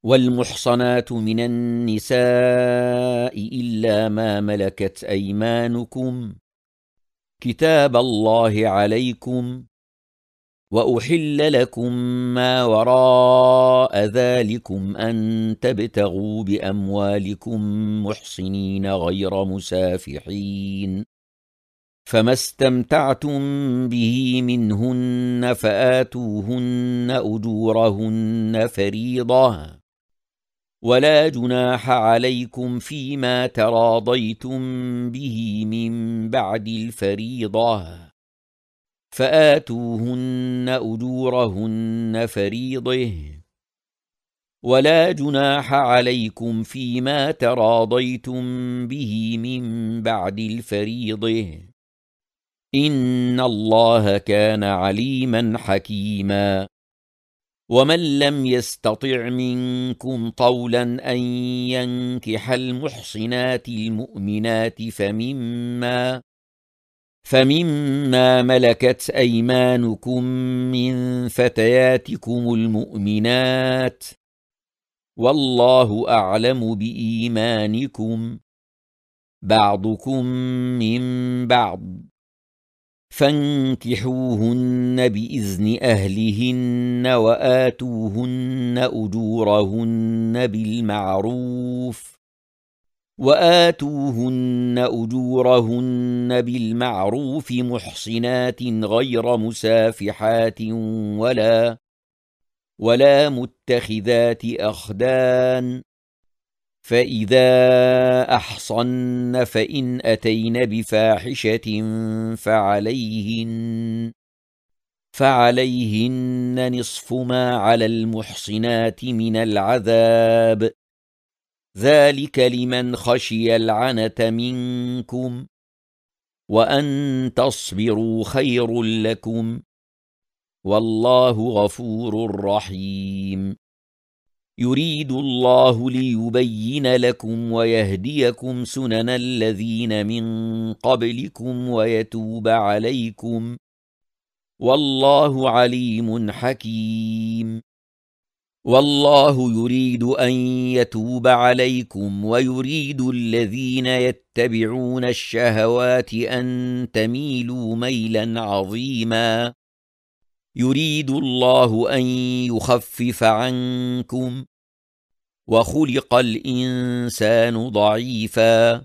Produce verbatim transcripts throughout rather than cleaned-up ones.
والمحصنات من النساء إلا ما ملكت أيمانكم كتاب الله عليكم، وأحل لكم ما وراء ذلكم أن تبتغوا بأموالكم محصنين غير مسافحين، فما استمتعتم به منهن فآتوهن أجورهن فريضة، ولا جناح عليكم فيما تراضيتم به من بعد الفريضة، فآتوهن أجورهن فريضة، ولا جناح عليكم فيما تراضيتم به من بعد الفريضة، إن الله كان عليما حكيما. ومن لم يستطع منكم طولا أن ينكح المحصنات المؤمنات فمما فمما ملكت أيمانكم من فتياتكم المؤمنات، والله أعلم بإيمانكم، بعضكم من بعض، فانكحوهن بإذن أهلهن وآتوهن أجورهن بالمعروف وآتوهن أجورهن بالمعروف محصنات غير مسافحات ولا ولا متخذات أخدان، فإذا أحصن فإن أتين بفاحشة فعليهن فعليهن نصف ما على المحصنات من العذاب، ذلك لمن خشي العنة منكم، وأن تصبروا خير لكم، والله غفور رحيم. يريد الله ليبين لكم ويهديكم سنن الذين من قبلكم ويتوب عليكم، والله عليم حكيم. والله يريد أن يتوب عليكم ويريد الذين يتبعون الشهوات أن تميلوا ميلا عظيما، يريد الله أن يخفف عنكم، وخلق الإنسان ضعيفا.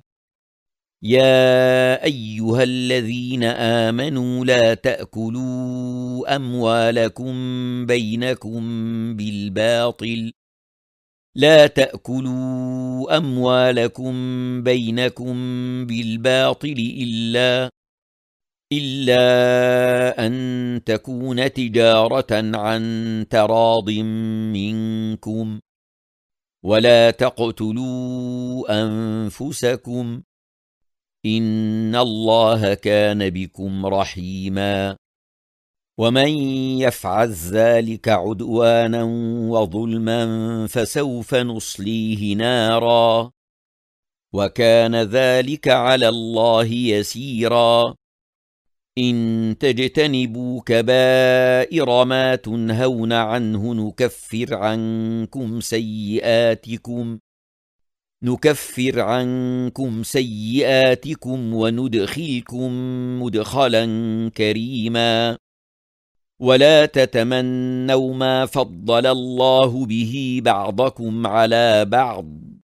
يا أيها الذين آمنوا لا تأكلوا أموالكم بينكم بالباطل لا تأكلوا أموالكم بينكم بالباطل إلا إلا أن تكون تجارة عن تراض منكم، ولا تقتلوا أنفسكم، إن الله كان بكم رحيما. ومن يفعل ذلك عدوانا وظلما فسوف نصليه نارا، وكان ذلك على الله يسيرا. إن تجتنبوا كبائر ما تنهون عنه نكفر عنكم سيئاتكم نكفر عنكم سيئاتكم وندخلكم مدخلا كريما. ولا تتمنوا ما فضل الله به بعضكم على بعض،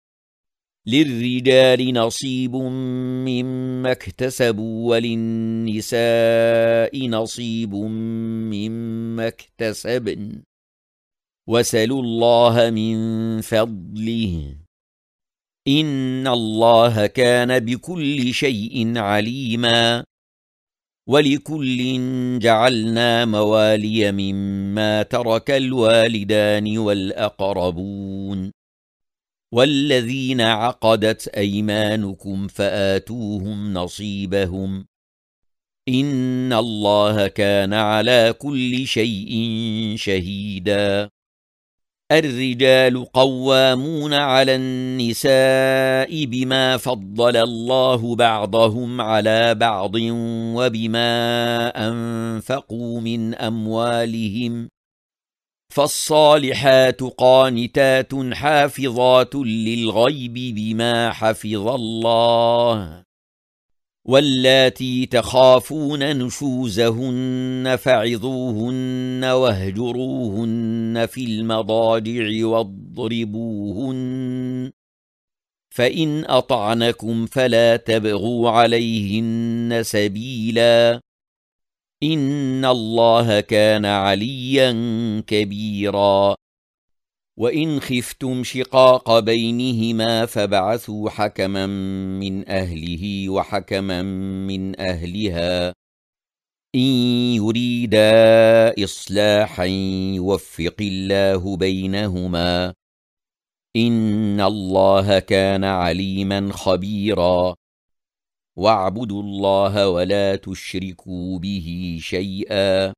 للرجال نصيب مما اكتسبوا وللنساء نصيب مما اكتسبن، واسألوا الله من فضله، إن الله كان بكل شيء عليما. ولكل جعلنا موالي مما ترك الوالدان والأقربون، والذين عقدت أيمانكم فآتوهم نصيبهم، إن الله كان على كل شيء شهيدا. الرجال قوامون على النساء بما فضل الله بعضهم على بعض وبما أنفقوا من أموالهم، فالصالحات قانتات حافظات للغيب بما حفظ الله واللاتي تخافون نشوزهن فعظوهن واهجروهن في المضاجع واضربوهن فإن أطعنكم فلا تبغوا عليهن سبيلا إن الله كان عليا كبيرا وإن خفتم شقاق بينهما فابعثوا حكما من أهله وحكما من أهلها إن يريدا إصلاحا يوفق الله بينهما إن الله كان عليما خبيرا واعبدوا الله ولا تشركوا به شيئا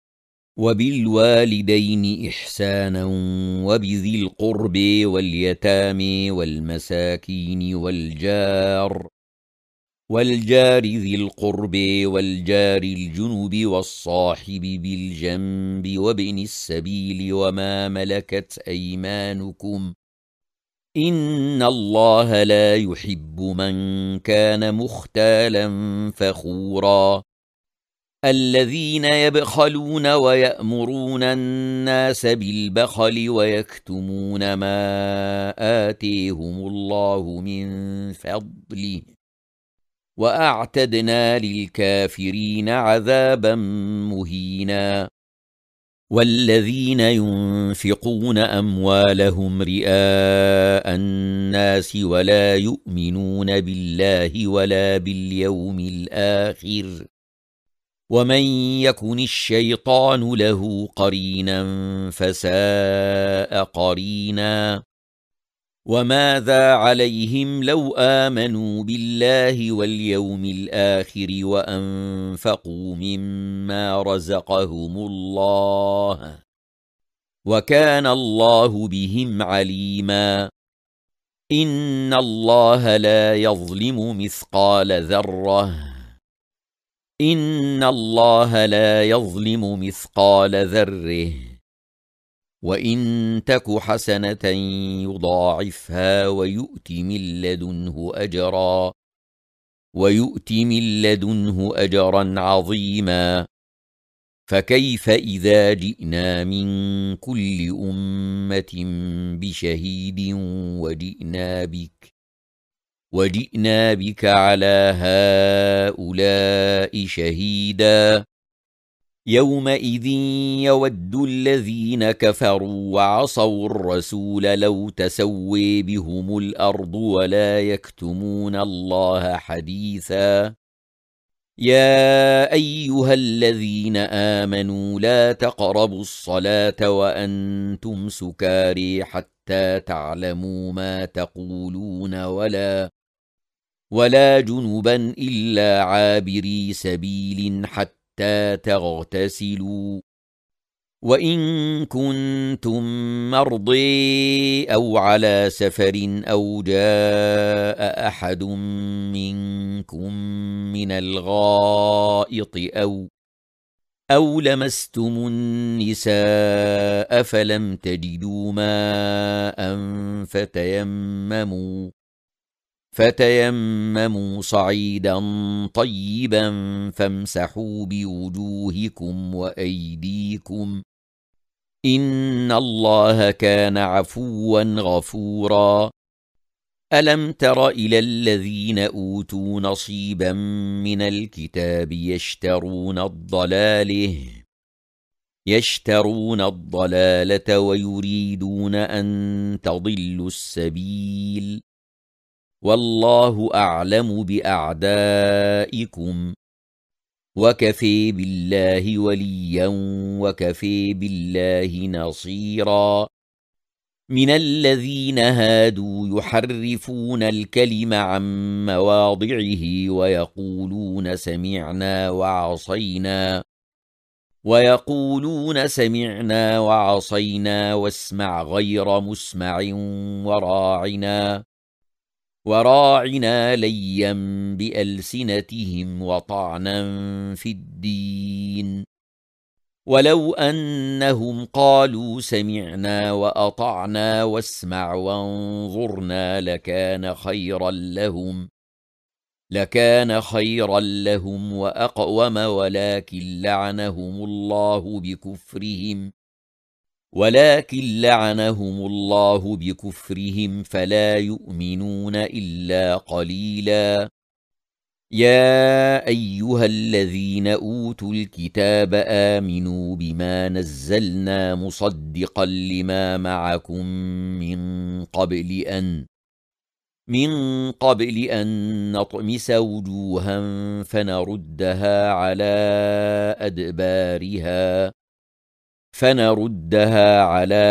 وبالوالدين إحسانا وبذي القرب واليتامى والمساكين والجار والجار ذي القرب والجار الجنب والصاحب بالجنب وابن السبيل وما ملكت أيمانكم إن الله لا يحب من كان مختالا فخورا الذين يبخلون ويأمرون الناس بالبخل ويكتمون ما آتيهم الله من فضله وأعتدنا للكافرين عذابا مهينا والذين ينفقون أموالهم رئاء الناس ولا يؤمنون بالله ولا باليوم الآخر ومن يكن الشيطان له قرينا فساء قرينا وماذا عليهم لو آمنوا بالله واليوم الآخر وأنفقوا مما رزقهم الله وكان الله بهم عليما إن الله لا يظلم مثقال ذرة إن الله لا يظلم مثقال ذرة وإن تك حسنة يضاعفها ويؤت من لدنه أجرا ويؤت من لدنه أجرا عظيما فكيف إذا جئنا من كل أمة بشهيد وجئنا بك وجئنا بك على هؤلاء شهيدا يومئذ يود الذين كفروا وعصوا الرسول لو تسوي بهم الأرض ولا يكتمون الله حديثا يا أيها الذين آمنوا لا تقربوا الصلاة وأنتم سكاري حتى تعلموا ما تقولون ولا ولا جنبا إلا عابري سبيل حتى تغتسلوا وإن كنتم مرضي أو على سفر أو جاء أحد منكم من الغائط أو أو لمستم النساء فلم تجدوا ماء فتيمموا فتيمموا صعيدا طيبا فامسحوا بوجوهكم وأيديكم إن الله كان عفوا غفورا ألم تر إلى الذين أوتوا نصيبا من الكتاب يشترون الضلالة يشترون الضلالة ويريدون أن تضلوا السبيل والله أعلم بأعدائكم وكفي بالله وليا وكفي بالله نصيرا من الذين هادوا يحرفون الكلم عن مواضعه ويقولون سمعنا وعصينا ويقولون سمعنا وعصينا واسمع غير مسمع وراعنا وراعنا ليا بألسنتهم وطعنا في الدين ولو أنهم قالوا سمعنا وأطعنا واسمع وانظرنا لكان خيرا لهم لكان خيرا لهم وأقوم ولكن لعنهم الله بكفرهم ولكن لعنهم الله بكفرهم فلا يؤمنون إلا قليلا. يا أيها الذين أوتوا الكتاب آمنوا بما نزلنا مصدقا لما معكم من قبل أن من قبل أن نطمس وجوها فنردها على أدبارها فنردها على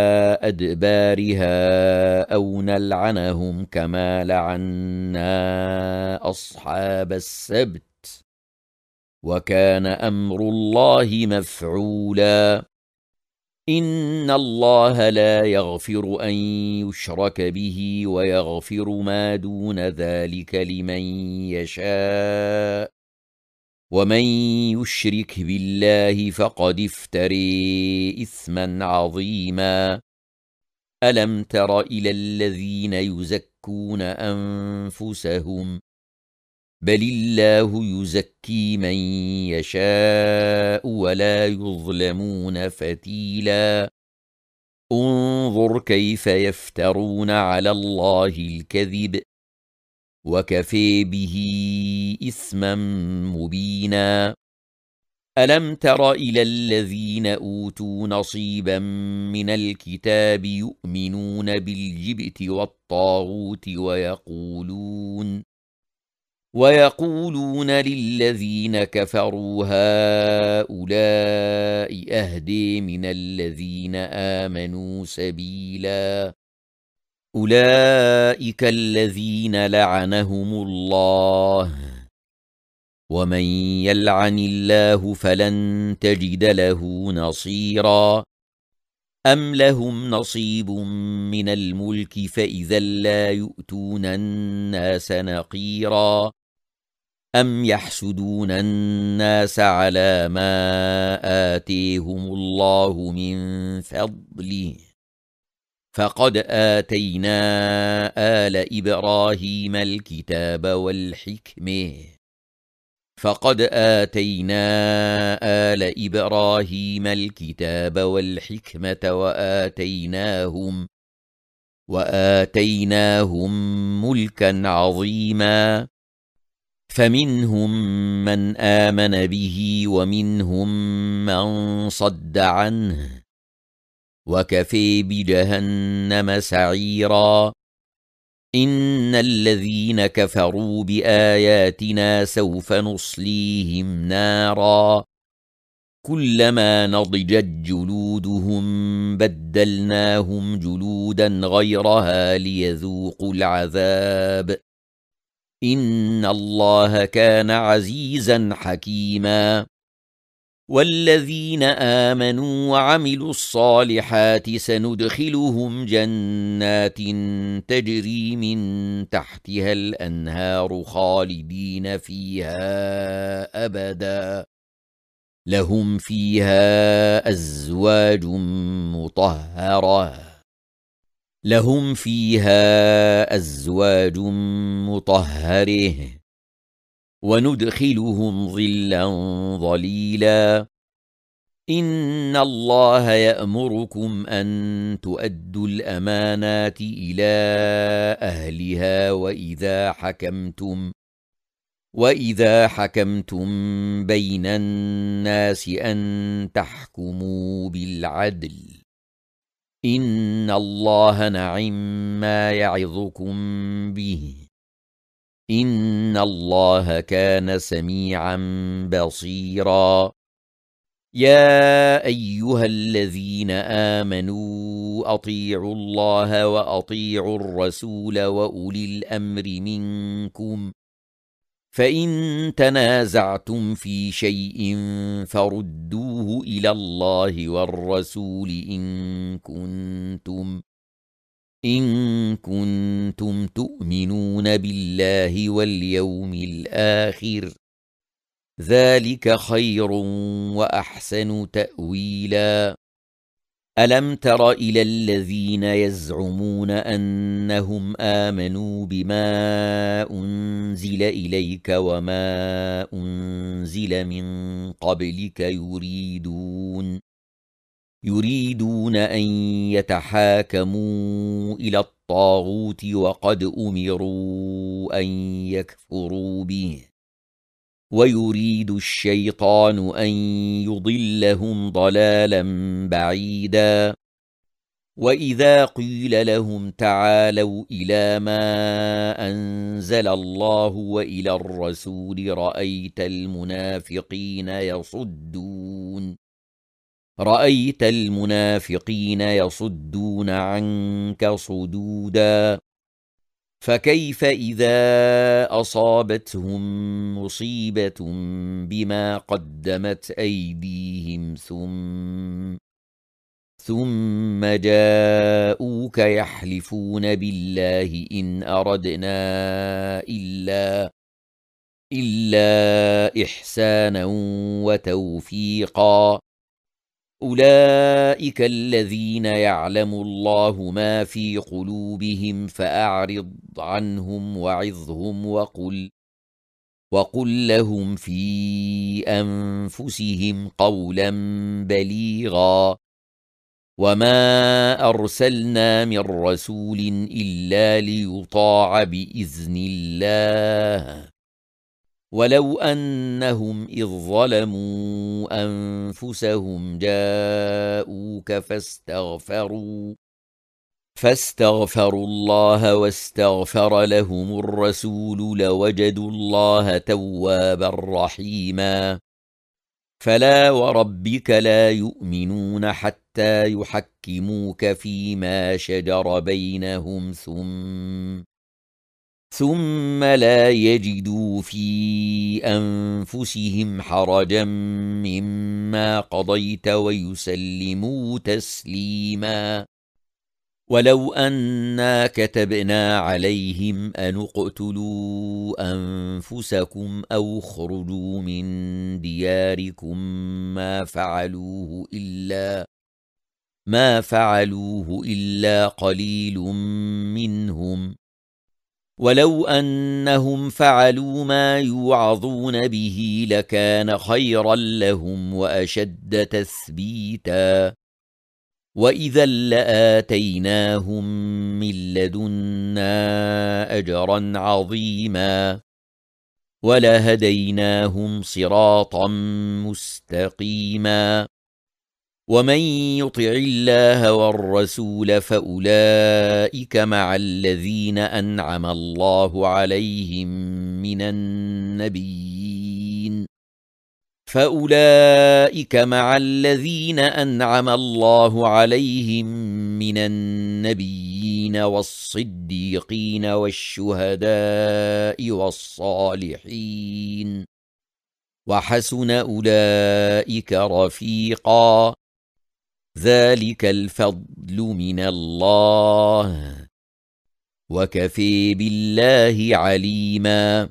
أدبارها أو نلعنهم كما لعنا أصحاب السبت وكان أمر الله مفعولا. إن الله لا يغفر أن يشرك به ويغفر ما دون ذلك لمن يشاء ومن يشرك بالله فقد افتري إثما عظيما. ألم تر إلى الذين يزكون أنفسهم بل الله يزكي من يشاء ولا يظلمون فتيلا. انظر كيف يفترون على الله الكذب وكفى به إثما مبينا. ألم تر إلى الذين أوتوا نصيبا من الكتاب يؤمنون بالجبت والطاغوت ويقولون ويقولون للذين كفروا هؤلاء أهدي من الذين آمنوا سبيلا. أولئك الذين لعنهم الله ومن يلعن الله فلن تجد له نصيرا. أم لهم نصيب من الملك فإذا لا يؤتون الناس نقيرا. أم يحسدون الناس على ما آتيهم الله من فضله فقد آتينا آل إبراهيم الكتاب والحكمة فقد آتينا آل إبراهيم الكتاب والحكمة وآتيناهم وآتيناهم ملكا عظيما. فمنهم من آمن به ومنهم من صد عنه وكفى بجهنم سعيرا. إن الذين كفروا بآياتنا سوف نصليهم نارا كلما نضجت جلودهم بدلناهم جلودا غيرها ليذوقوا العذاب إن الله كان عزيزا حكيما. والذين آمنوا وعملوا الصالحات سندخلهم جنات تجري من تحتها الأنهار خالدين فيها أبدا لهم فيها أزواج مطهرة لهم فيها أزواج مطهرة وندخلهم ظلا ظليلا. إن الله يأمركم أن تؤدوا الأمانات إلى أهلها وإذا حكمتم وإذا حكمتم بين الناس أن تحكموا بالعدل إن الله نعم ما يعظكم به إن الله كان سميعا بصيرا. يا أيها الذين آمنوا أطيعوا الله وأطيعوا الرسول وأولي الأمر منكم فإن تنازعتم في شيء فردوه إلى الله والرسول إن كنتم إن كنتم تؤمنون بالله واليوم الآخر ذلك خير وأحسن تأويلا ألم تر إلى الذين يزعمون أنهم آمنوا بما أنزل إليك وما أنزل من قبلك يريدون يريدون أن يتحاكموا إلى الطاغوت وقد أمروا أن يكفروا به ويريد الشيطان أن يضلهم ضلالا بعيدا وإذا قيل لهم تعالوا إلى ما أنزل الله وإلى الرسول رأيت المنافقين يصدون رأيت المنافقين يصدون عنك صدودا فكيف إذا أصابتهم مصيبة بما قدمت أيديهم ثم ثم جاءوك يحلفون بالله إن أردنا إلا إلا إحسانا وتوفيقا أولئك الذين يعلم الله ما في قلوبهم فأعرض عنهم وعظهم وقل وقل لهم في أنفسهم قولا بليغا وما أرسلنا من رسول إلا ليطاع بإذن الله ولو أنهم إذ ظلموا أنفسهم جاءوك فاستغفروا فاستغفروا الله واستغفر لهم الرسول لوجدوا الله توابا رحيما فلا وربك لا يؤمنون حتى يحكموك فيما شجر بينهم ثم ثم لا يجدوا في أنفسهم حرجا مما قضيت ويسلموا تسليما ولو أنا كتبنا عليهم أن اقتلوا أنفسكم أو اخرجوا من دياركم ما فعلوه إلا ما فعلوه إلا قليل منهم ولو أنهم فعلوا ما يوعظون به لكان خيرا لهم وأشد تثبيتا وإذا لآتيناهم من لدنا أجرا عظيما ولهديناهم صراطا مستقيما ومن يطع الله والرسول فأولئك مع الذين أنعم الله عليهم من النبيين فأولئك مع الذين أنعم الله عليهم من النبيين والصديقين والشهداء والصالحين وحسن أولئك رفيقا ذلك الفضل من الله وكفى بالله عليما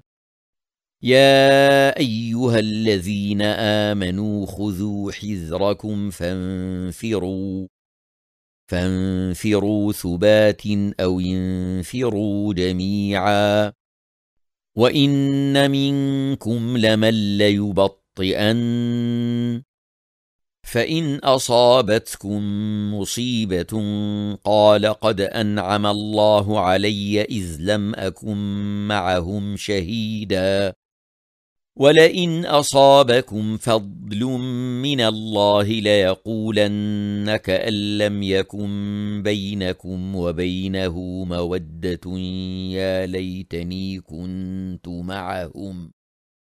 يا أيها الذين آمنوا خذوا حذركم فانفروا فانفروا ثبات أو انفروا جميعا وإن منكم لمن ليبطئن فإن أصابتكم مصيبة قال قد أنعم الله علي إذ لم أكن معهم شهيدا ولئن أصابكم فضل من الله ليقولن كأن لم يكن بينكم وبينه مودة يا ليتني كنت معهم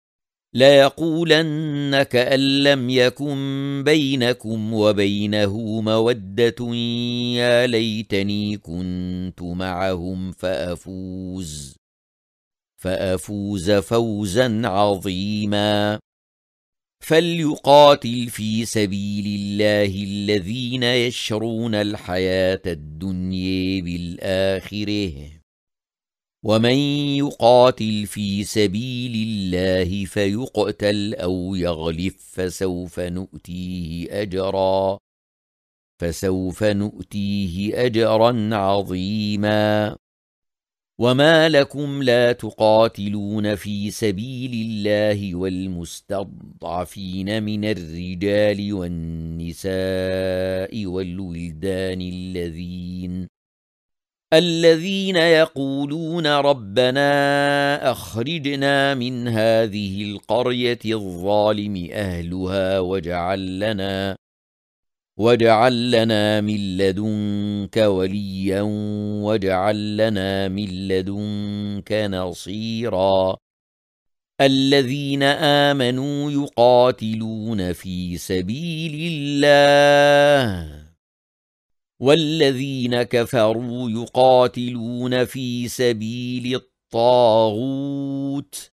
ليقولن كأن لم يكن بينكم وبينه مودة يا ليتني كنت معهم فأفوز فأفوز فوزا عظيما فليقاتل في سبيل الله الذين يشرون الحياة الدنيا بالآخرة ومن يقاتل في سبيل الله فيقتل أو يغلب فسوف نؤتيه أجرا فسوف نؤتيه أجرا عظيما وما لكم لا تقاتلون في سبيل الله والمستضعفين من الرجال والنساء والولدان الذين الذين يقولون ربنا أخرجنا من هذه القرية الظالم أهلها واجعل لنا واجعل لنا من لدنك وليا واجعل لنا من لدنك نصيرا الذين آمنوا يقاتلون في سبيل الله والذين كفروا يقاتلون في سبيل الطاغوت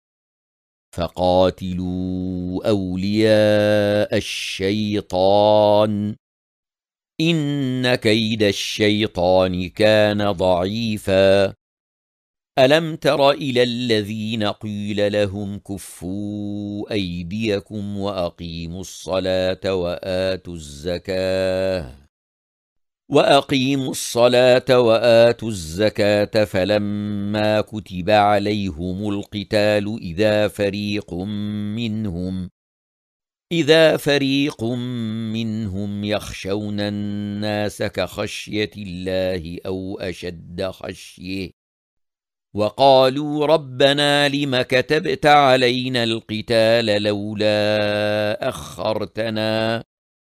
فقاتلوا أولياء الشيطان إن كيد الشيطان كان ضعيفا ألم تر إلى الذين قيل لهم كفوا أيديكم وأقيموا الصلاة وآتوا الزكاة وأقيموا الصلاة وآتوا الزكاة فلما كتب عليهم القتال إذا فريق منهم إذا فريق منهم يخشون الناس كخشية الله أو أشد خشية وقالوا ربنا لم كتبت علينا القتال لولا أخرتنا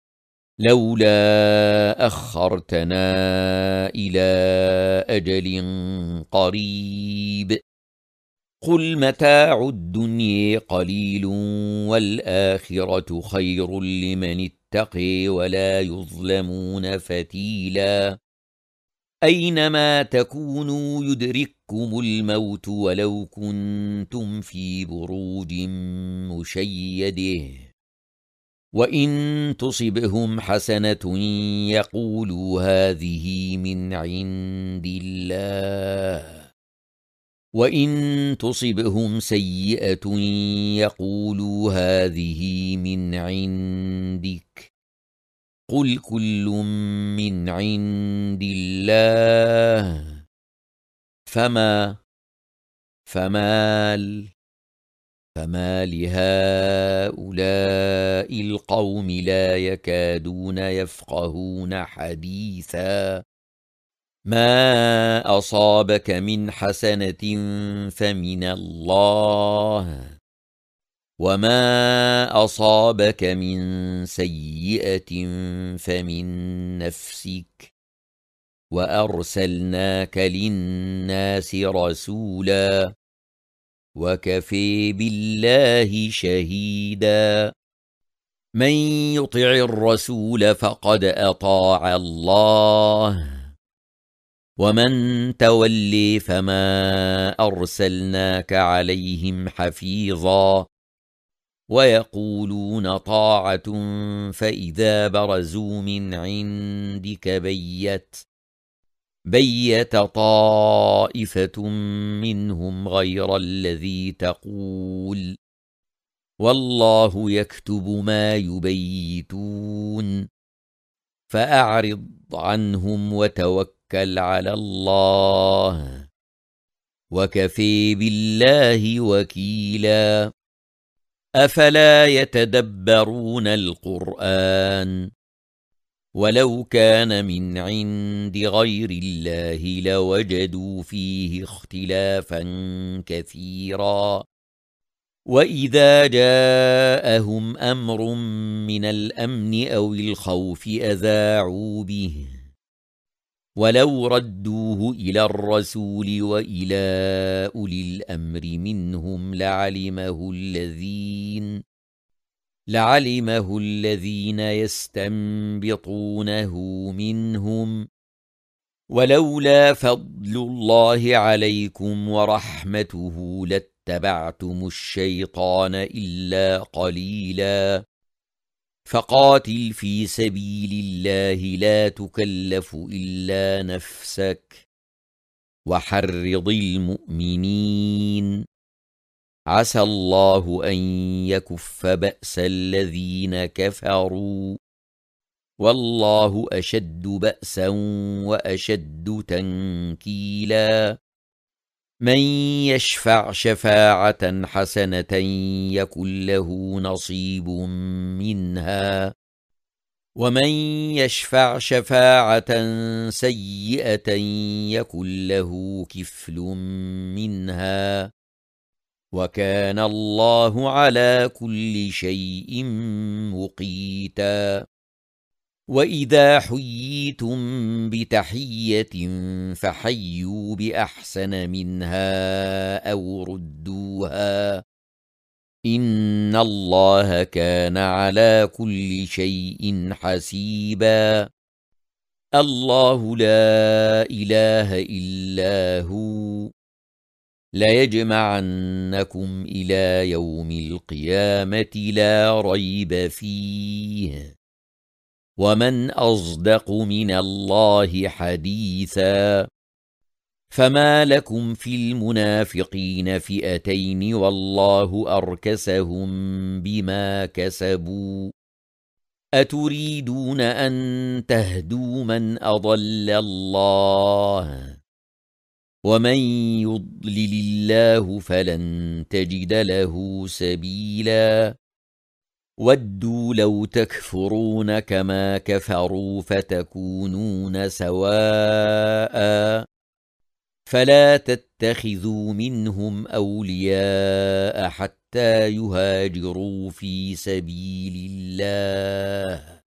لولا أخرتنا إلى أجل قريب قل متاع الدنيا قليل والآخرة خير لمن اتقي ولا يظلمون فتيلا أينما تكونوا يدرككم الموت ولو كنتم في بروج مشيده وإن تصبهم حسنة يقولوا هذه من عند الله وإن تصبهم سيئة يقولوا هذه من عندك قل كل من عند الله فما فمال فما لهؤلاء القوم لا يكادون يفقهون حديثا ما أصابك من حسنة فمن الله وما أصابك من سيئة فمن نفسك وأرسلناك للناس رسولا وكفى بالله شهيدا من يطع الرسول فقد أطاع الله ومن تولي فما أرسلناك عليهم حفيظا ويقولون طاعة فإذا برزوا من عندك بيت بيت طائفة منهم غير الذي تقول والله يكتب ما يبيتون فأعرض عنهم وتوكل على الله وكفى بالله وكيلا أفلا يتدبرون القرآن ولو كان من عند غير الله لوجدوا فيه اختلافا كثيرا وإذا جاءهم أمر من الأمن أو الخوف أذاعوا به ولو ردوه إلى الرسول وإلى أولي الأمر منهم لعلمه الذين لعلمه الذين يستنبطونه منهم ولولا فضل الله عليكم ورحمته لاتبعتم الشيطان إلا قليلا فقاتل في سبيل الله لا تكلف إلا نفسك وحرض المؤمنين عسى الله أن يكف بأس الذين كفروا والله أشد بأسا وأشد تنكيلا من يشفع شفاعة حسنة يكن له نصيب منها ومن يشفع شفاعة سيئة يكن له كفل منها وكان الله على كل شيء مقيتا وإذا حييتم بتحية فحيوا بأحسن منها أو ردوها إن الله كان على كل شيء حسيبا الله لا إله إلا هو ليجمعنكم إلى يوم القيامة لا ريب فيه ومن أصدق من الله حديثا فما لكم في المنافقين فئتين والله أركسهم بما كسبوا أتريدون أن تهدوا من أضل الله ومن يضلل الله فلن تجد له سبيلا ودوا لو تكفرون كما كفروا فتكونون سواء فلا تتخذوا منهم أولياء حتى يهاجروا في سبيل الله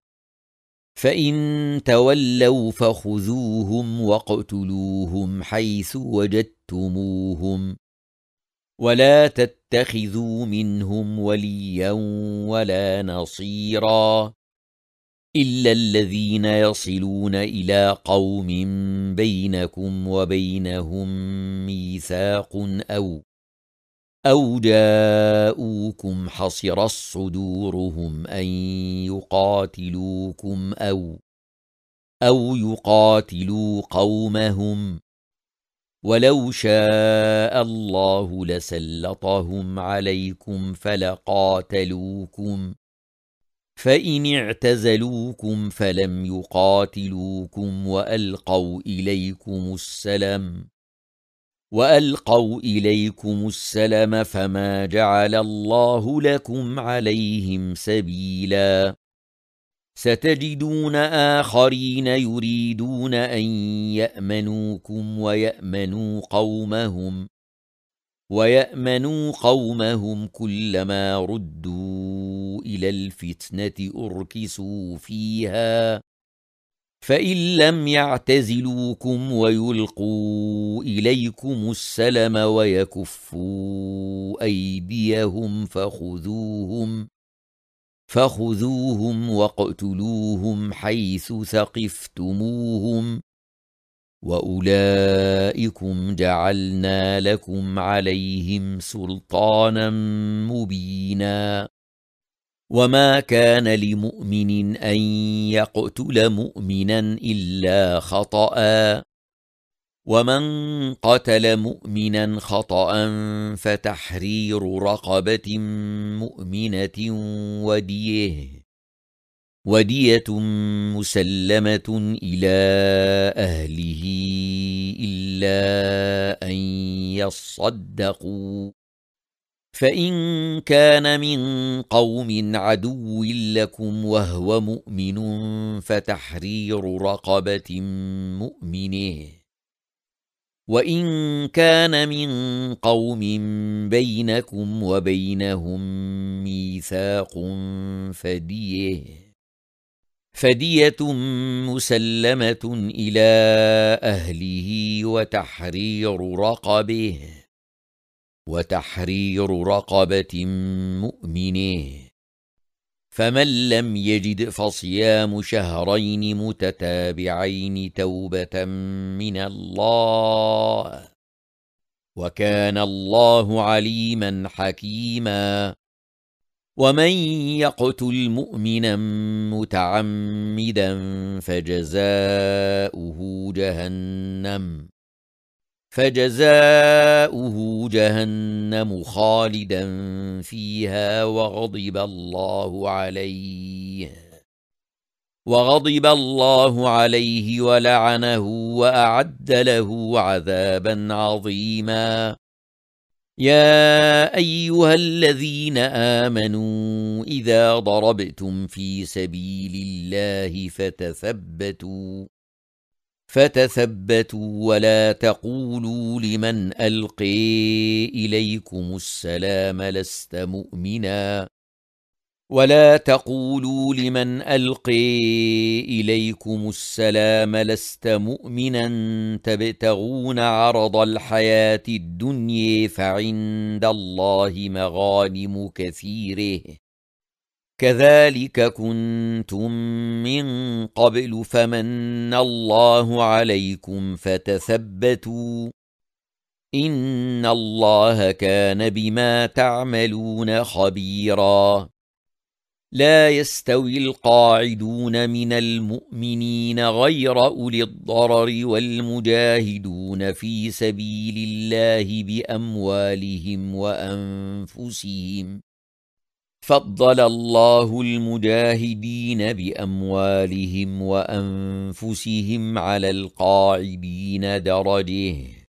فإن تولوا فخذوهم واقتلوهم حيث وجدتموهم ولا تتخذوا منهم وليا ولا نصيرا إلا الذين يصلون إلى قوم بينكم وبينهم ميثاق أو أو جاءوكم حصرت صدورهم أن يقاتلوكم أو أو يقاتلوا قومهم ولو شاء الله لسلطهم عليكم فلقاتلوكم فإن اعتزلوكم فلم يقاتلوكم وألقوا إليكم السلم وألقوا إليكم السلم فما جعل الله لكم عليهم سبيلا ستجدون آخرين يريدون أن يأمنوكم ويأمنوا قومهم ويأمنوا قومهم كلما ردوا إلى الفتنة أركسوا فيها فإن لم يعتزلوكم ويلقوا إليكم السلم ويكفوا أيديهم فخذوهم فخذوهم واقتلوهم حيث ثقفتموهم وأولئكم جعلنا لكم عليهم سلطانا مبينا وما كان لمؤمن أن يقتل مؤمنا إلا خطأ ومن قتل مؤمنا خطأ فتحرير رقبة مؤمنة وديه ودية مسلمة إلى أهله إلا أن يصدقوا فإن كان من قوم عدو لكم وهو مؤمن فتحرير رقبة مؤمنة وإن كان من قوم بينكم وبينهم ميثاق فديه فدية مسلمة إلى أهله وتحرير رقبه وتحرير رقبة مؤمنة فمن لم يجد فصيام شهرين متتابعين توبة من الله وكان الله عليما حكيما ومن يقتل مؤمنا متعمدا فجزاؤه جهنم فجزاؤه جهنم خالدا فيها وغضب الله عليه وغضب الله عليه ولعنه وأعد له عذابا عظيما. يا أيها الذين آمنوا إذا ضربتم في سبيل الله فتثبتوا فتثبتوا ولا تقولوا لمن ألقي إليكم السلام لست مؤمنا ولا تقولوا لمن ألقي إليكم السلام لست مؤمنا تبتغون عرض الحياة الدنيا فعند الله مغانم كثيره كذلك كنتم من قبل فمن الله عليكم فتثبتوا إن الله كان بما تعملون خبيرا. لا يستوي القاعدون من المؤمنين غير أولي الضرر والمجاهدون في سبيل الله بأموالهم وأنفسهم فضل الله المجاهدين بأموالهم وأنفسهم على القاعدين درجة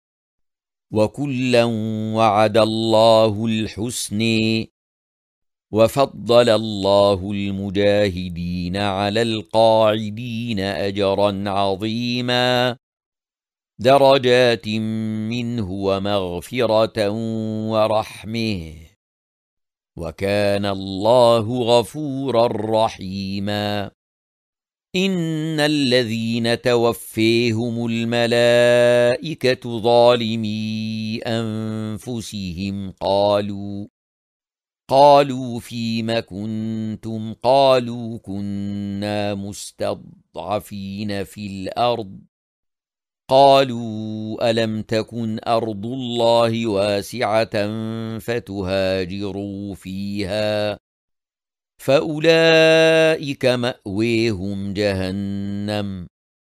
وكلا وعد الله الحسنى وفضل الله المجاهدين على القاعدين أجرا عظيما درجات منه ومغفرة ورحمه وكان الله غفورا رحيما. إن الذين توفيهم الملائكة ظالمي أنفسهم قالوا قالوا فيم كنتم قالوا كنا مستضعفين في الأرض قالوا ألم تكن أرض الله واسعة فتهاجروا فيها فأولئك مأويهم جهنم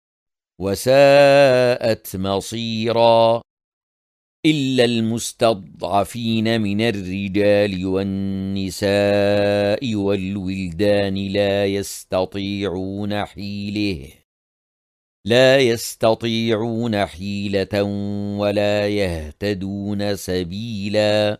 وساءت مصيرا إلا المستضعفين من الرجال والنساء والولدان لا يستطيعون حيله لا يستطيعون حيلة ولا يهتدون سبيلا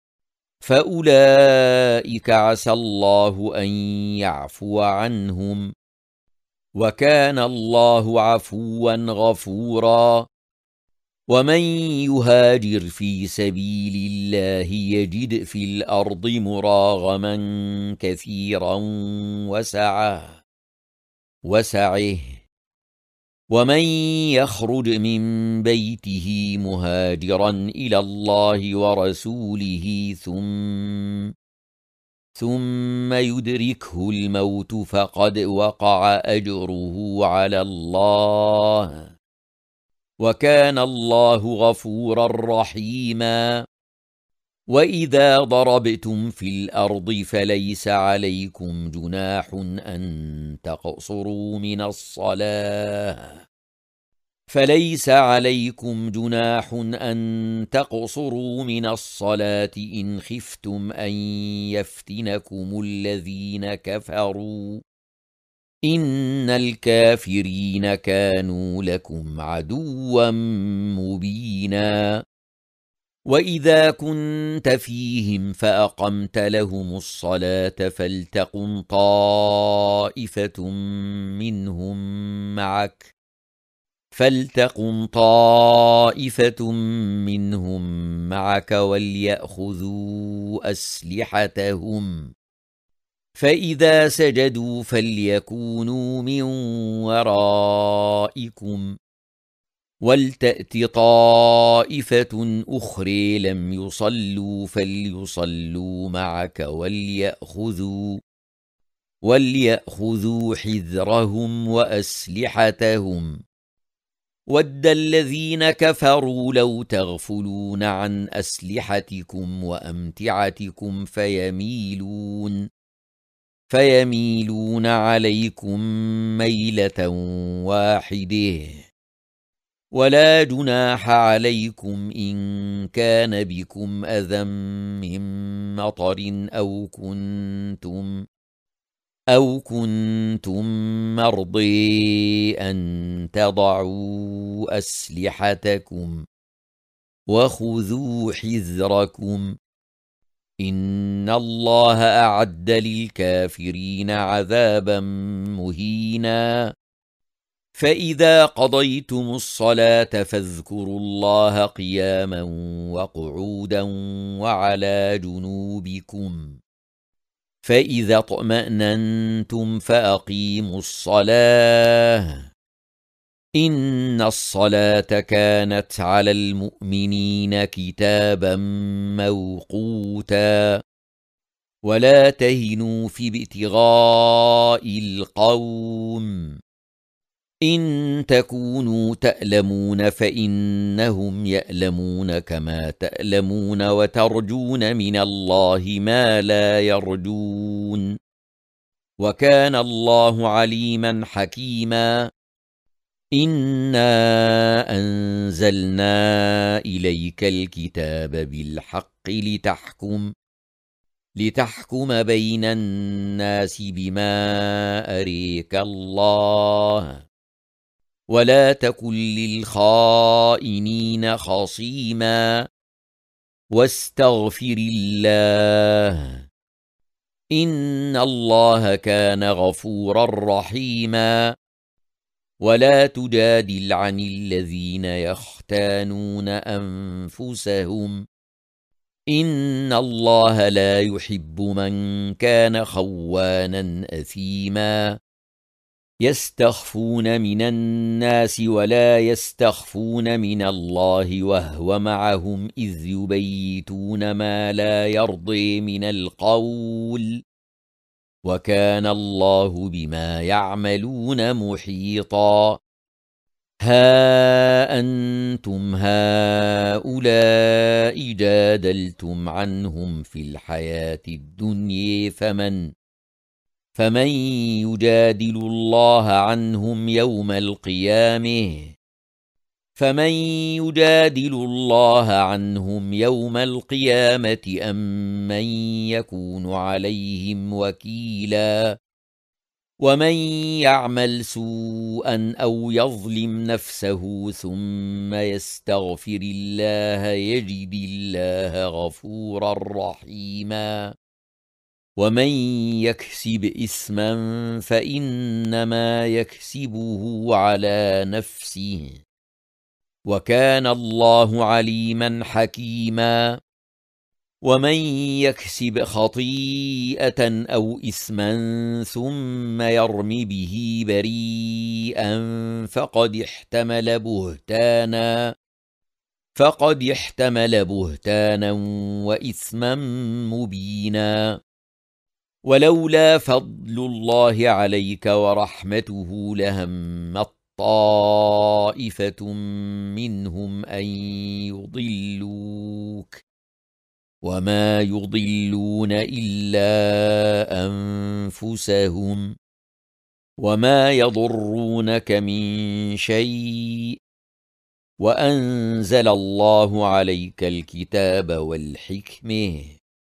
فأولئك عسى الله أن يعفو عنهم وكان الله عفوا غفورا. ومن يهاجر في سبيل الله يجد في الأرض مراغما كثيرا وسعه وسعه ومن يخرج من بيته مهاجرا إلى الله ورسوله ثم ثم يدركه الموت فقد وقع أجره على الله وكان الله غفورا رحيما. وإذا ضربتم في الأرض فليس عليكم جناح أن تقصروا من الصلاة فليس عليكم جناح أن تقصروا من الصلاة إن خفتم أن يفتنكم الذين كفروا إن الكافرين كانوا لكم عدوا مبينا. وإذا كنت فيهم فأقمت لهم الصلاة فلتقم طائفة منهم معك فلتقم طائفة منهم معك وليأخذوا أسلحتهم فإذا سجدوا فليكونوا من ورائكم ولتأت طائفة أخرى لم يصلوا فليصلوا معك وليأخذوا وليأخذوا حذرهم وأسلحتهم ود الذين كفروا لو تغفلون عن أسلحتكم وأمتعتكم فيميلون فيميلون عليكم ميلة واحدة ولا جناح عليكم إن كان بكم أذى من مطر أو كنتم أو كنتم مرضي أن تضعوا أسلحتكم وخذوا حذركم إن الله أعد للكافرين عذابا مهينا فإذا قضيتم الصلاة فاذكروا الله قياما وقعودا وعلى جنوبكم فإذا اطمأننتم فأقيموا الصلاة إن الصلاة كانت على المؤمنين كتابا موقوتا ولا تهنوا في ابتغاء القوم إن تكونوا تألمون فإنهم يألمون كما تألمون وترجون من الله ما لا يرجون وكان الله عليما حكيما إنا أنزلنا إليك الكتاب بالحق لتحكم لتحكم بين الناس بما أريك الله ولا تكن للخائنين خصيما واستغفر الله إن الله كان غفورا رحيما ولا تجادل عن الذين يختانون أنفسهم إن الله لا يحب من كان خوانا أثيما يستخفون من الناس ولا يستخفون من الله وهو معهم إذ يبيتون ما لا يرضي من القول وكان الله بما يعملون محيطا ها أنتم هؤلاء جادلتم عنهم في الحياة الدنيا فمن فمن يجادل الله عنهم يوم القيامة فمن يجادل الله عنهم يوم القيامة أم من يكون عليهم وكيلا ومن يعمل سوءا أو يظلم نفسه ثم يستغفر الله يجد الله غفورا رحيما ومن يكسب إثما فإنما يكسبه على نفسه وكان الله عليما حكيما ومن يكسب خطيئة أو إثما ثم يرم به بريئا فقد احتمل بهتانا فقد احتمل بهتانا وإثما مبينا ولولا فضل الله عليك ورحمته لهمت طائفة منهم أن يضلوك وما يضلون إلا أنفسهم وما يضرونك من شيء وأنزل الله عليك الكتاب والحكمة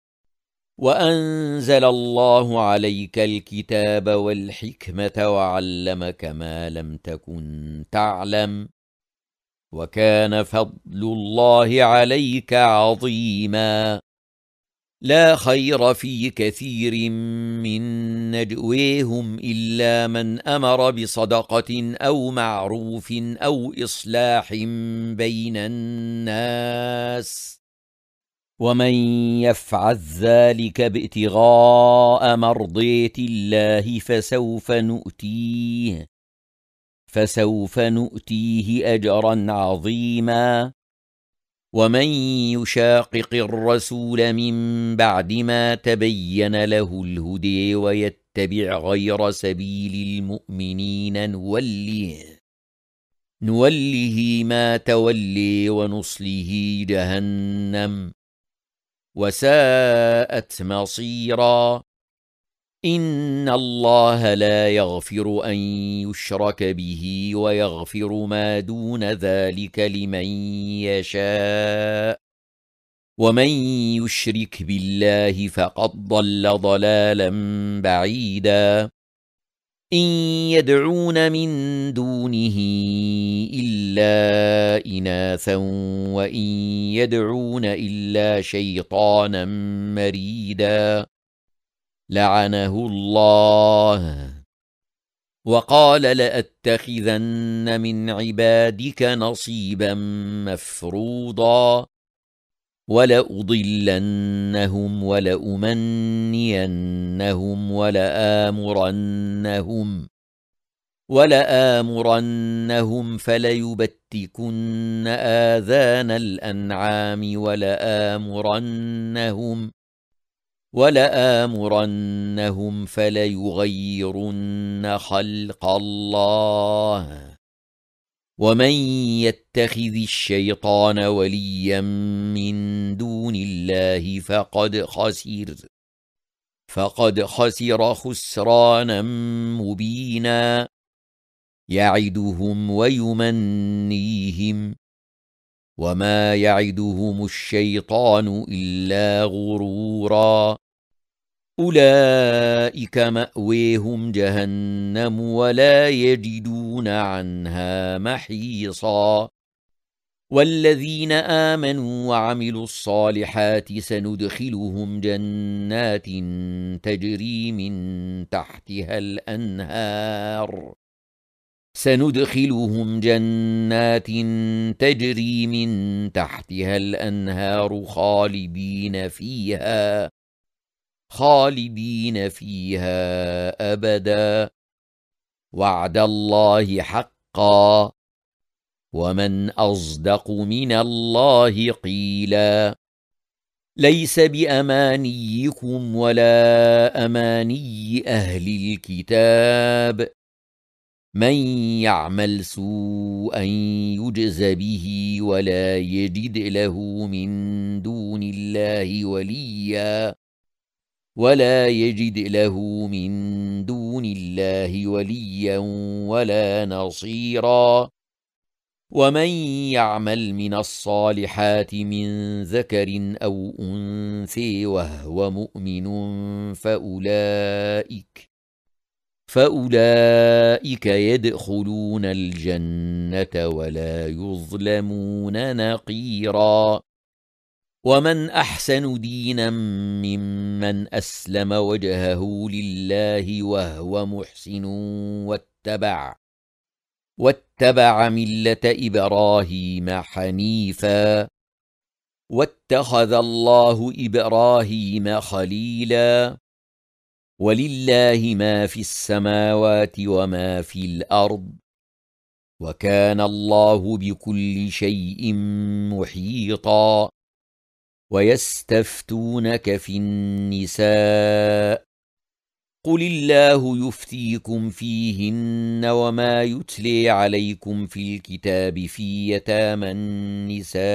وأنزل الله عليك الكتاب والحكمة وعلمك ما لم تكن تعلم وكان فضل الله عليك عظيما لا خير في كثير من نجويهم إلا من أمر بصدقة أو معروف أو إصلاح بين الناس ومن يفعل ذلك ابتغاء مرضية الله فسوف نؤتيه فسوف نؤتيه أجرا عظيما ومن يشاقق الرسول من بعد ما تبين له الهدي ويتبع غير سبيل المؤمنين نوله نوله ما تولي ونصله جهنم وساءت مصيرا إن الله لا يغفر أن يشرك به ويغفر ما دون ذلك لمن يشاء، ومن يشرك بالله فقد ضل ضلالا بعيدا. إن يدعون من دونه إلا إناثا وإن يدعون إلا شيطانا مريدا لعنه الله. وقال لأتخذن من عبادك نصيبا مفروضا ولأضلنهم ولأمنينهم ولآمرنهم ولآمرنهم فليبتكن آذان الأنعام ولآمرنهم ولآمرنهم فليغيرن خلق الله. ومن يتخذ الشيطان وليا من دون الله فقد خسر فقد خسر خسرانا مبينا. يعدهم ويمنيهم وما يعدهم الشيطان إلا غرورا. أولئك مأويهم جهنم ولا يجدون عنها محيصا. والذين آمنوا وعملوا الصالحات سندخلهم جنات تجري من تحتها الأنهار سندخلهم جنات تجري من تحتها الأنهار خالدين فيها خالدين فيها أبدا. وعد الله حقا ومن أصدق من الله قيلا. ليس بأمانيكم ولا أماني أهل الكتاب، من يعمل سوءا يجز به ولا يجد له من دون الله وليا ولا يجد له من دون الله وليا ولا نصيرا. ومن يعمل من الصالحات من ذكر أو أنثى وهو مؤمن فأولئك فأولئك يدخلون الجنة ولا يظلمون نقيرا. ومن أحسن دينا ممن أسلم وجهه لله وهو محسن واتبع واتبع ملة إبراهيم حنيفا واتخذ الله إبراهيم خليلا. ولله ما في السماوات وما في الأرض وكان الله بكل شيء محيطا. ويستفتونك في النساء قل الله يفتيكم فيهن وما يتلي عليكم في الكتاب في يتامى النساء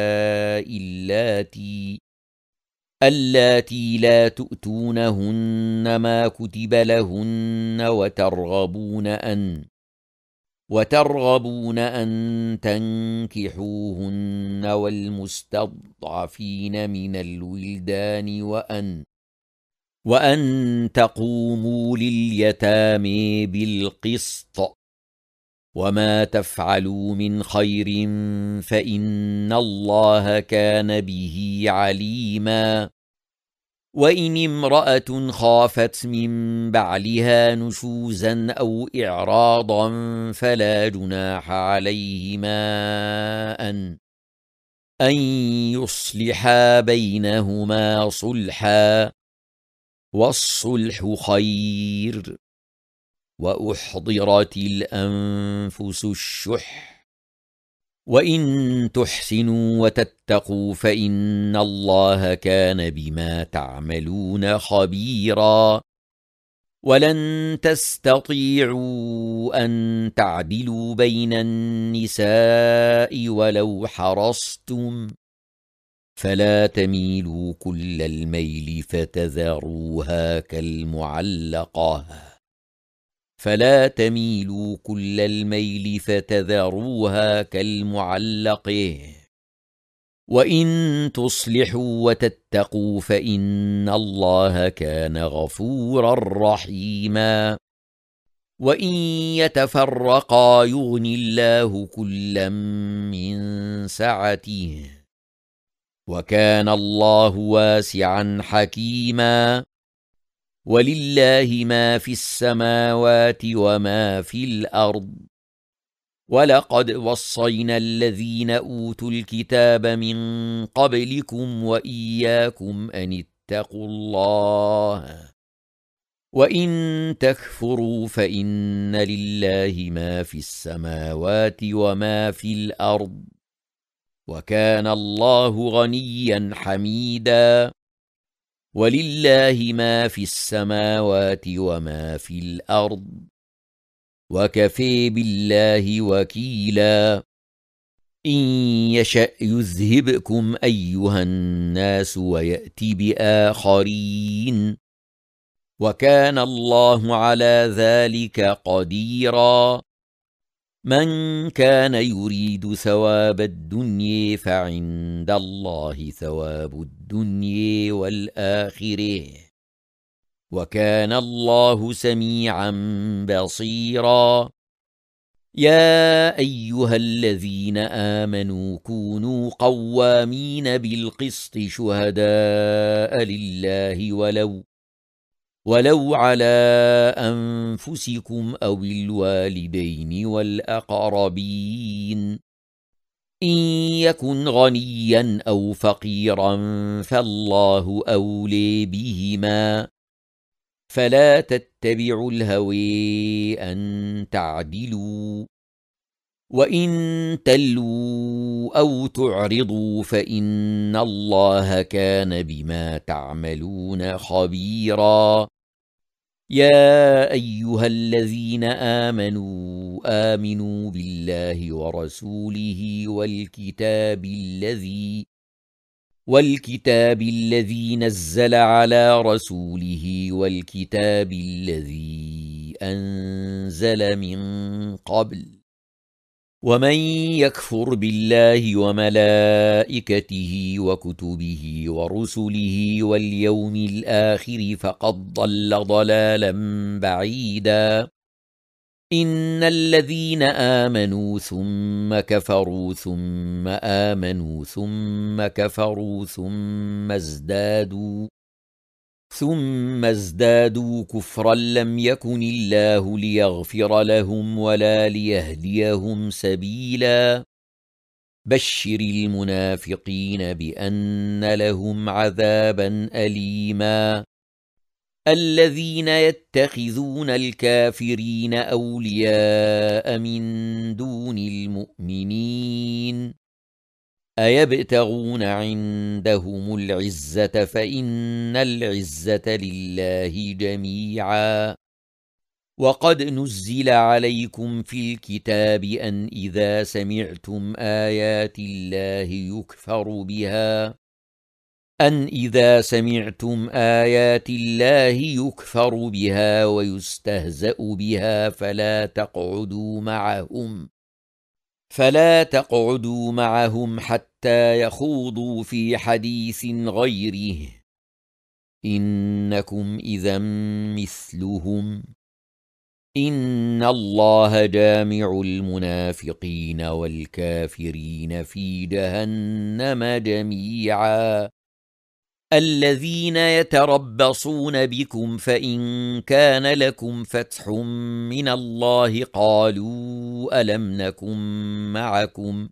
اللاتي اللاتي لا تؤتونهن ما كتب لهن وترغبون أن وترغبون أن تنكحوهن والمستضعفين من الولدان وأن وأن تقوموا لليتامى بالقسط وما تفعلوا من خير فإن الله كان به عليما. وإن امرأة خافت من بعلها نشوزا أو إعراضا فلا جناح عليهما أن أن يصلحا بينهما صلحا والصلح خير. وأحضرت الأنفس الشح وإن تحسنوا وتتقوا فإن الله كان بما تعملون خبيرا. ولن تستطيعوا أن تعدلوا بين النساء ولو حرصتم فلا تميلوا كل الميل فتذروها كالمعلقة فلا تميلوا كل الميل فتذروها كالمعلقة وإن تصلحوا وتتقوا فإن الله كان غفورا رحيما وإن يتفرقا يغن الله كلا من سعته وكان الله واسعا حكيما ولله ما في السماوات وما في الأرض ولقد وصينا الذين أوتوا الكتاب من قبلكم وإياكم أن اتقوا الله وإن تكفروا فإن لله ما في السماوات وما في الأرض وكان الله غنيا حميدا ولله ما في السماوات وما في الأرض وكفى بالله وكيلا إن يشأ يذهبكم أيها الناس ويأت بآخرين وكان الله على ذلك قديرا من كان يريد ثواب الدنيا فعند الله ثواب الدنيا والآخرة وكان الله سميعا بصيرا يا أيها الذين آمنوا كونوا قوامين بالقسط شهداء لله ولو ولو على أنفسكم أو الوالدين والأقربين إن يكن غنيا أو فقيرا فالله أولي بهما فلا تتبعوا الهوى أن تعدلوا وإن تلووا أو تعرضوا فإن الله كان بما تعملون خبيرا يا أيها الذين آمنوا آمنوا بالله ورسوله والكتاب الذي والكتاب الذي نزل على رسوله والكتاب الذي أنزل من قبل ومن يكفر بالله وملائكته وكتبه ورسله واليوم الآخر فقد ضل ضلالا بعيدا إن الذين آمنوا ثم كفروا ثم آمنوا ثم كفروا ثم ازدادوا ثم ازدادوا كفرا لم يكن الله ليغفر لهم ولا ليهديهم سبيلا بشر المنافقين بأن لهم عذابا أليما الذين يتخذون الكافرين أولياء من دون المؤمنين أيبتغون عندهم العزة فإن العزة لله جميعا وقد نزل عليكم في الكتاب أن إذا سمعتم آيات الله يكفر بها أن إذا سمعتم آيات الله يكفر بها ويستهزأ بها فلا تقعدوا معهم فلا تقعدوا معهم حتى يخوضوا في حديث غيره إنكم إذا مثلهم إن الله جامع المنافقين والكافرين في جهنم جميعا الذين يتربصون بكم فإن كان لكم فتح من الله قالوا ألم نكن معكم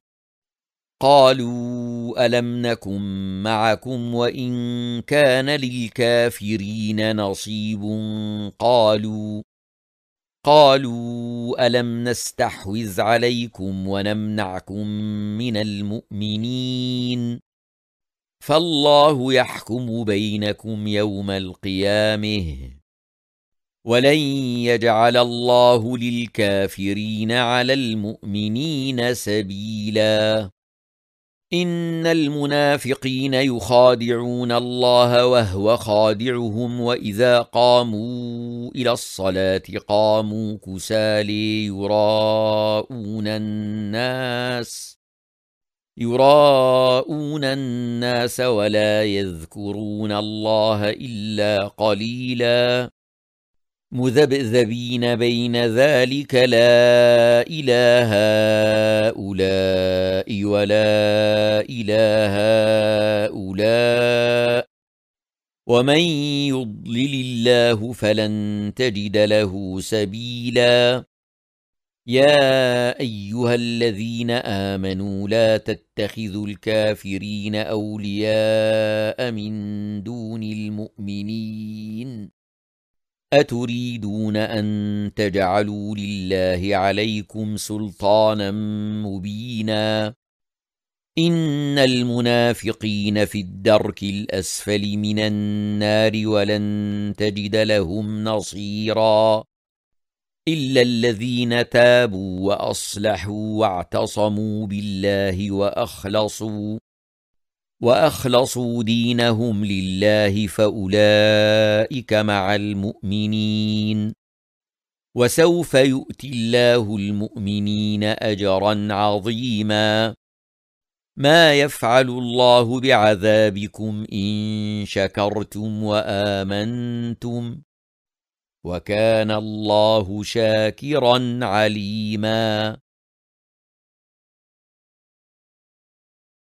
قالوا ألم نكن معكم وإن كان للكافرين نصيب قالوا قالوا ألم نستحوذ عليكم ونمنعكم من المؤمنين فالله يحكم بينكم يوم القيامة ولن يجعل الله للكافرين على المؤمنين سبيلا إن المنافقين يخادعون الله وهو خادعهم وإذا قاموا إلى الصلاة قاموا كسالى يراءون الناس يراءون الناس ولا يذكرون الله إلا قليلا مذبذبين بين ذلك لا إله هؤلاء ولا إله هؤلاء ومن يضلل الله فلن تجد له سبيلا يا أيها الذين آمنوا لا تتخذوا الكافرين أولياء من دون المؤمنين أتريدون أن تجعلوا لله عليكم سلطانا مبينا إن المنافقين في الدرك الأسفل من النار ولن تجد لهم نصيرا إلا الذين تابوا وأصلحوا واعتصموا بالله وأخلصوا وأخلصوا دينهم لله فأولئك مع المؤمنين وسوف يؤتي الله المؤمنين أجرا عظيما ما يفعل الله بعذابكم إن شكرتم وآمنتم وكان الله شاكرا عليما